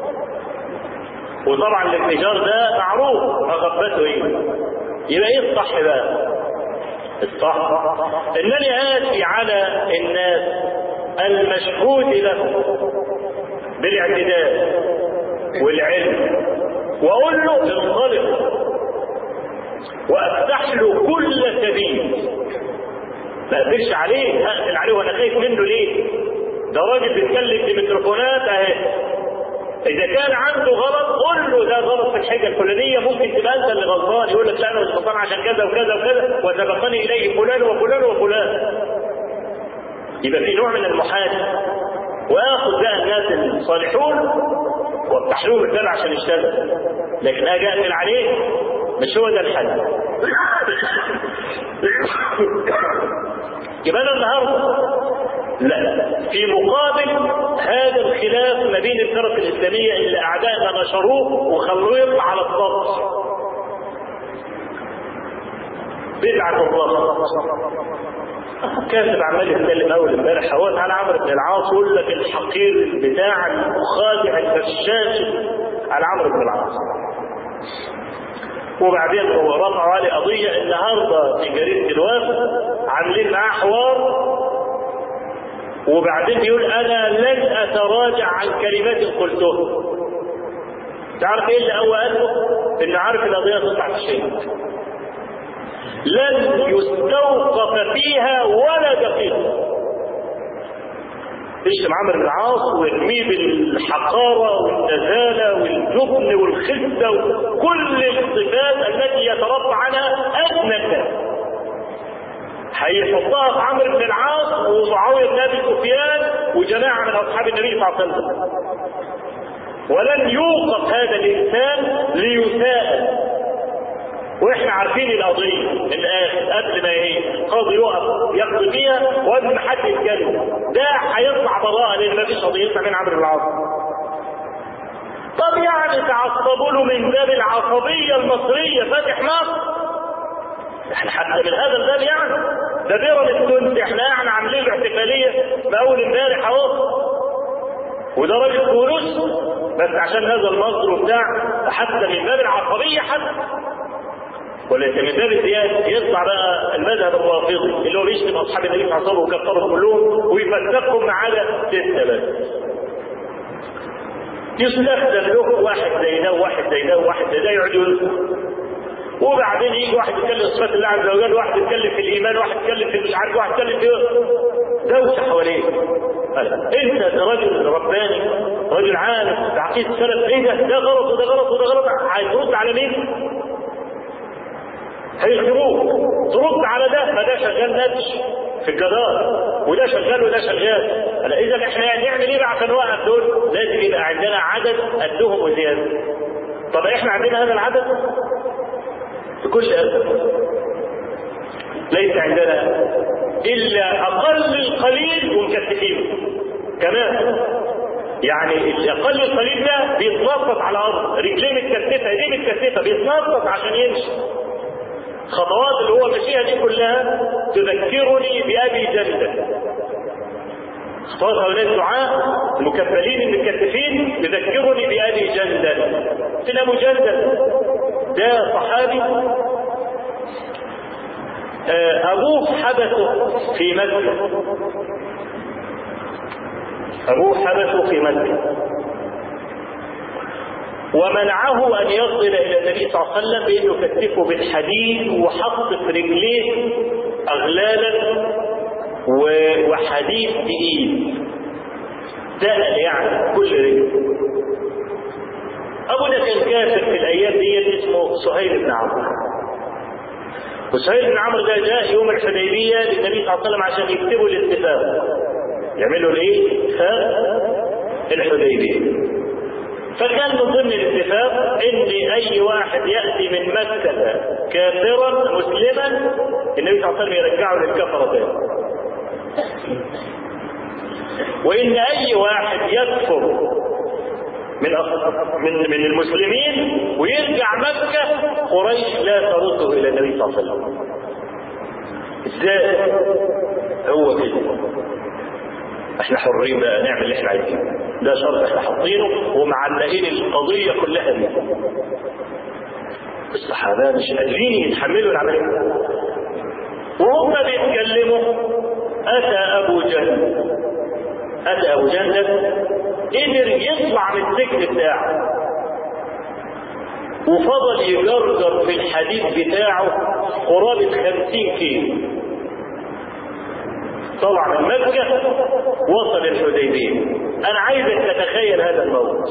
وطبعا الانفجار ده معروف مغبته ايه. يبقى ايه الصح بقى؟ الصح انني اتي على الناس المشهود له بالاعتدال والعلم واقول له انطلق، وافتح له كل سبيل. ما اقفلش عليه، اقفل عليه وانا خايف منه ليه؟ ده راجل بيتكلم في ميكروفونات اهي. اذا كان عنده غلط قول له ده غلط في الحاجه الفلانيه، ممكن تبقى انت اللي غلطان. يقول لك لا انا مش غلطان عشان كذا وكذا وكذا وسبقني اليه فلان وفلان وفلان. يبقى في نوع من المحاسبه. واخذ بقى الناس الصالحون وافتح لهم الباب عشان يشتغل، لكن اجي اقفل عليه مش هو ده الحل. يبقى انا النهارده لا، في مقابل هذا الخلاف ما بين الفرق الاسلاميه اللي اعدائنا نشروه وخلوه يطلع على السطح. بدعه الله. كاتب عمال يتكلم اول امبارح اهوت على عمرو بن العاص، يقول لك الحقير بتاع المخادع الفشاش على عمرو بن العاص. وبعدين هو رفعوا عليه قضيه النهارده في جريده الوفد عاملين معاه حوار، وبعدين يقول انا لن اتراجع عن كلمات قلتها. تعرف ايه اللي هو قاله؟ انه عارف القضيه تطلع في شيء لن يستوقف فيها ولا دقيقه. يشتم عمرو بن العاص ويرميه بالحقاره والنزاله والجبن والخسه وكل الصفات التي يتربى عنها ادنى الناس. هيحطها في عمرو بن العاص ومعاويه بن ابي سفيان وجماعه من اصحاب النبي صلى الله عليه وسلم. ولن يوقف هذا الانسان ليساءل. واحنا عارفين القضيه من الاخر قبل ما ايه القاضي يقف يقضي فيها وقبل ما حد يتكلم ده هيطلع براءه لان ما فيش قضيه يطلع من عمرو بن العاص. طب يعني تعصبوا له من باب العصبيه المصريه فاتح مصر. احنا حتى من هذا الباب يعني ده بيراميدز التونسي احنا يعني عاملين له احتفاليه باول امبارح اهو، وده راجل كوروس بس عشان هذا المصدر وبتاع حتى من باب العصبيه حتى. وليس من باب الزياده يطلع بقى المذهب الرافضي اللي هو بيشتم اصحاب النبي صلى الله عليه وسلم وكفرهم كلهم ويفسقهم ما عدا سته بس. يستخدم له واحد زي ده وواحد زي ده وواحد زي ده يقعد يقول، وبعدين يجي واحد يتكلم في صفات الله عز وجل، واحد يتكلم في الايمان، واحد يتكلم في مش عارف، واحد يتكلم في دوشه حواليه. انت راجل رباني راجل عالم تعقيد السلف، ايه ده؟ ده غلط وده غلط وده غلط. هترد على مين؟ هيخدموك. ترد على ده ما ده شغال نتش في الجدار وده شغال وده شغال. اذا احنا نعمل ايه بقى عشان نوقف دول؟ لازم يبقى عندنا عدد قدهم وزياده. طب احنا عندنا هذا العدد؟ بكل أسف ليس عندنا إلا أقل القليل ومكتفين كمان. يعني الأقل القليل ده بيتنطط على الأرض، رجليه متكتفة، ايديه متكتفة، بيتنطط عشان يمشي. خطوات اللي هو ماشيها دي كلها تذكرني بأبي جندل. خطوات هؤلاء الدعاء المكفلين المتكتفين تذكرني بأبي جندل. فين أبو جندل؟ ده صحابي أبوه حبسه في مكة أبوه حبسه في مكة ومنعه أن يصل إلى النبي صلى الله عليه وسلم بأنه كتفه بالحديد وحط في رجليه أغلالا وحديد تقيل دقل يعني كل رجل. أبو ده كان كافر في الأيام دي اسمه سهيل بن عمرو. وسهيل بن عمرو ده جاء يوم الحديبية للنبي صلى الله عليه وسلم عشان يكتبوا الاتفاق، يعملوا الايه؟ اتفاق الحديبية. فكان من ضمن الاتفاق ان اي واحد يأتي من مكة كافرا مسلما النبي صلى الله عليه وسلم يرجعه للكفرة تاني، وان اي واحد يكفر من من من المسلمين ويرجع مكة قريش لا ترده الى النبي صلى الله عليه وسلم. ازاي؟ هو كده احنا حرين بقى نعمل اللي احنا عايزينه، ده شرط احنا حاطينه ومعلقين القضيه كلها دي. الصحابه مش قادرين يتحملوا العمليه وهم بيتكلموا. اتى ابو جهل اتى ابو جهل قدر يطلع من السجن بتاعه وفضل يجرجر في الحديد بتاعه قرابه خمسين كيلو. طلع من مكة وصل الحديبية. أنا عايزك تتخيل هذا الموقف،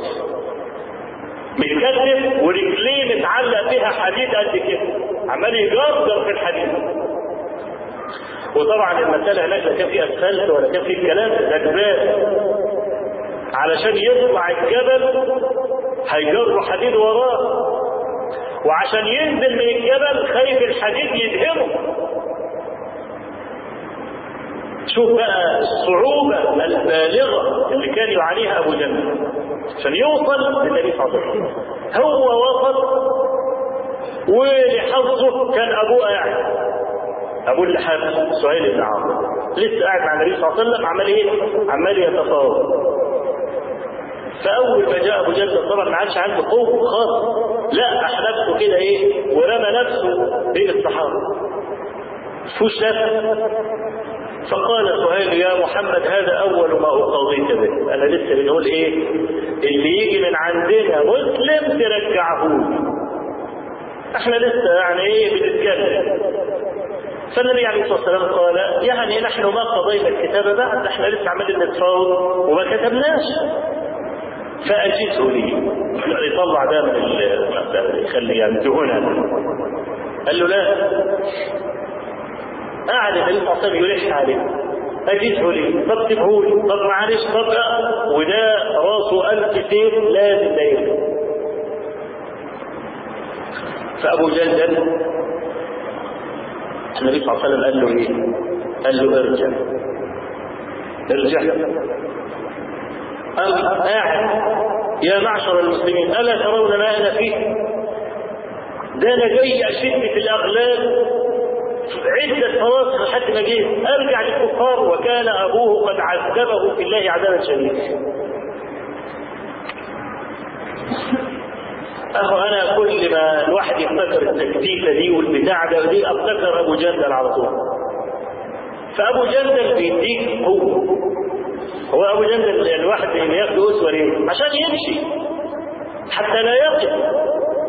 متكتف ورجليه متعلق بها حديد قد كده عمال يجرجر في الحديد. وطبعا المسألة هناك لا كان فيه أسفلت ولا كان فيه الكلام ده جبال، علشان يطلع الجبل هيجروا حديد وراه، وعشان ينزل من الجبل خايف الحديد يدهمه. شوف بقى الصعوبة البالغة اللي كان يعانيها أبو جهل عشان يوصل للنبي صلى الله عليه وسلم. هو وصل ولحظه كان أبوه قاعد، أبوه اللي حابس سهيل بن عمرو لسه قاعد مع النبي صلى الله عليه وسلم عمال إيه؟ عمال يتفاوض. فأول ما جاء أبو جهل طبعا ما عادش عنده قوة خالص، لا أحلفه كده إيه؟ ورمى نفسه بين الصحابة فوش نفسه. فقال سهيل يا محمد هذا أول ما أقضيت به، أنا لسه بنقول إيه؟ اللي يجي من عندنا مسلم ترجعه، احنا لسه يعني إيه بنتكلم. فالنبي عليه الصلاة والسلام قال يعني نحن ما قضينا الكتاب بعد، احنا لسه عمالين نتفاوض وما كتبناش، فأجزه لي. يطلع ده من المسألة يخلي يعني دهونها. قال له لا. قاعد النبي صلى الله عليه وسلم يلح عليه أجزه لي، طب اكتبه لي، طب معلش، طب وده راسه ألف سيف لازم دايما. فأبو جهل النبي صلى الله عليه وسلم قال له ايه؟ قال له ارجع ارجع. قام قاعد يا معشر المسلمين ألا ترون ما أنا فيه؟ ده أنا جاي أشد في الأغلال عدة فواصل لحد ما جيت أرجع للكفار، وكان أبوه قد عذبه في الله عذابا شديدا. أهو أنا كل ما الواحد يفتكر التكتيفة دي والبتاع ده دي أفتكر أبو جندل على طول. فأبو جندل بيديك قوة. هو أبو جندل الواحد اللي ياخد أسوة ليه؟ عشان يمشي حتى لا يقف.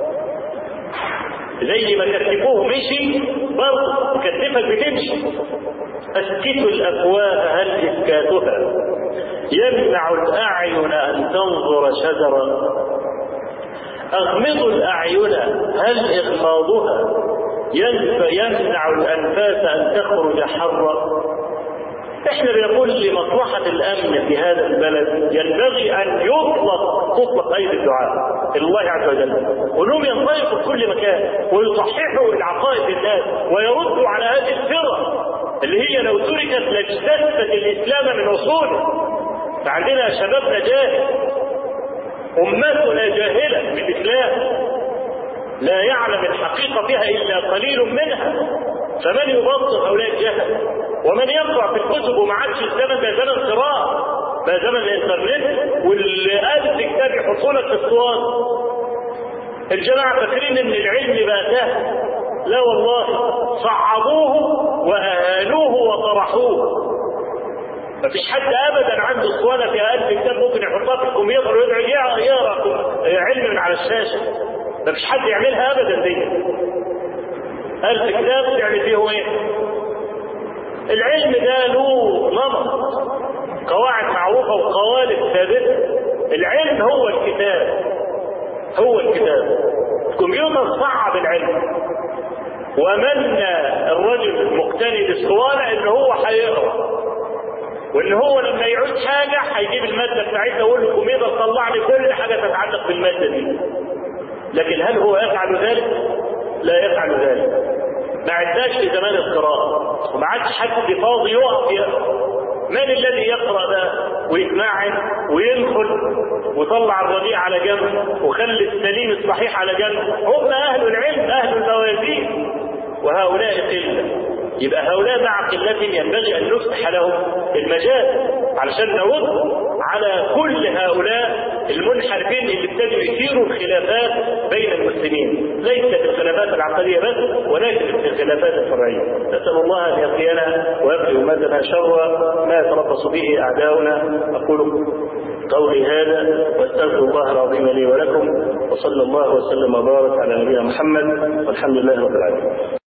زي ما كتفوه مشي برضه كتفك بتمشي. أسكتوا الأفواه هل إسكاتها يمنع الأعين أن تنظر شجرا، أغمضوا الأعين هل إغماضها يمنع الأنفاس أن تخرج حرا. احنا بنقول لمصلحة الأمن في هذا البلد ينبغي أن يطلق تطلق أيدي الدعاء إلى الله عز وجل، وأنهم ينطلقوا في كل مكان ويصححوا العقائد للناس ويردوا على هذه الفرق اللي هي لو تركت لاجتثت الإسلام من أصوله. فعندنا شبابنا جاهل، أمتنا جاهلة بالإسلام لا يعلم الحقيقة فيها إلا قليل منها، فمن يبطل هؤلاء الجهل ومن يقرأ في الكتب وما عادش الزمن ده زمن قراءة، ده زمن الإنترنت واللي ألف كتاب يحطوا لك في الصور. الجماعة فاكرين إن العلم بقى سهل، لا والله صعبوه وأهانوه وطرحوه. مفيش حد ابدا عنده اسطوانه فيها ألف كتاب ممكن يحطها في الكمبيوتر ويقعد يقرا علم من على الشاشه. مفيش حد يعملها ابدا دي. ألف كتاب يعني فيه ايه؟ العلم ده له نمط، قواعد معروفه وقوالب ثابته. العلم هو الكتاب، هو الكتاب. الكمبيوتر صعب العلم، ومنى الرجل المقتني بالاسطوانه ان هو هيقرا، وان هو لما يعوز حاجه هيجيب الماده بتاعتها ويقول له الكمبيوتر طلع لي كل حاجه تتعلق بالماده دي. لكن هل هو يفعل ذلك؟ لا يفعل ذلك. ما عدناش في زمان القراءه، وما عادش حد فاضي يقف يقرا. من الذي يقرا ده ويتمعن ويدخل وطلع الرديء على جنب وخلي السليم الصحيح على جنب؟ هم اهل العلم، اهل الموازين، وهؤلاء قله. يبقى هؤلاء مع قلتهم ينبغي ان نفتح لهم المجال علشان نرد على كل هؤلاء المنحرفين اللي ابتدوا يثيروا الخلافات بين المسلمين، ليس في الخلافات العقديه بس ولكن في الخلافات الفرعيه. نسال الله ان يقينا ويقي امتنا شر ما يتربص به اعداؤنا. اقول قولي هذا واستغفر الله العظيم لي ولكم، وصلى الله وسلم وبارك على نبينا محمد، والحمد لله رب العالمين.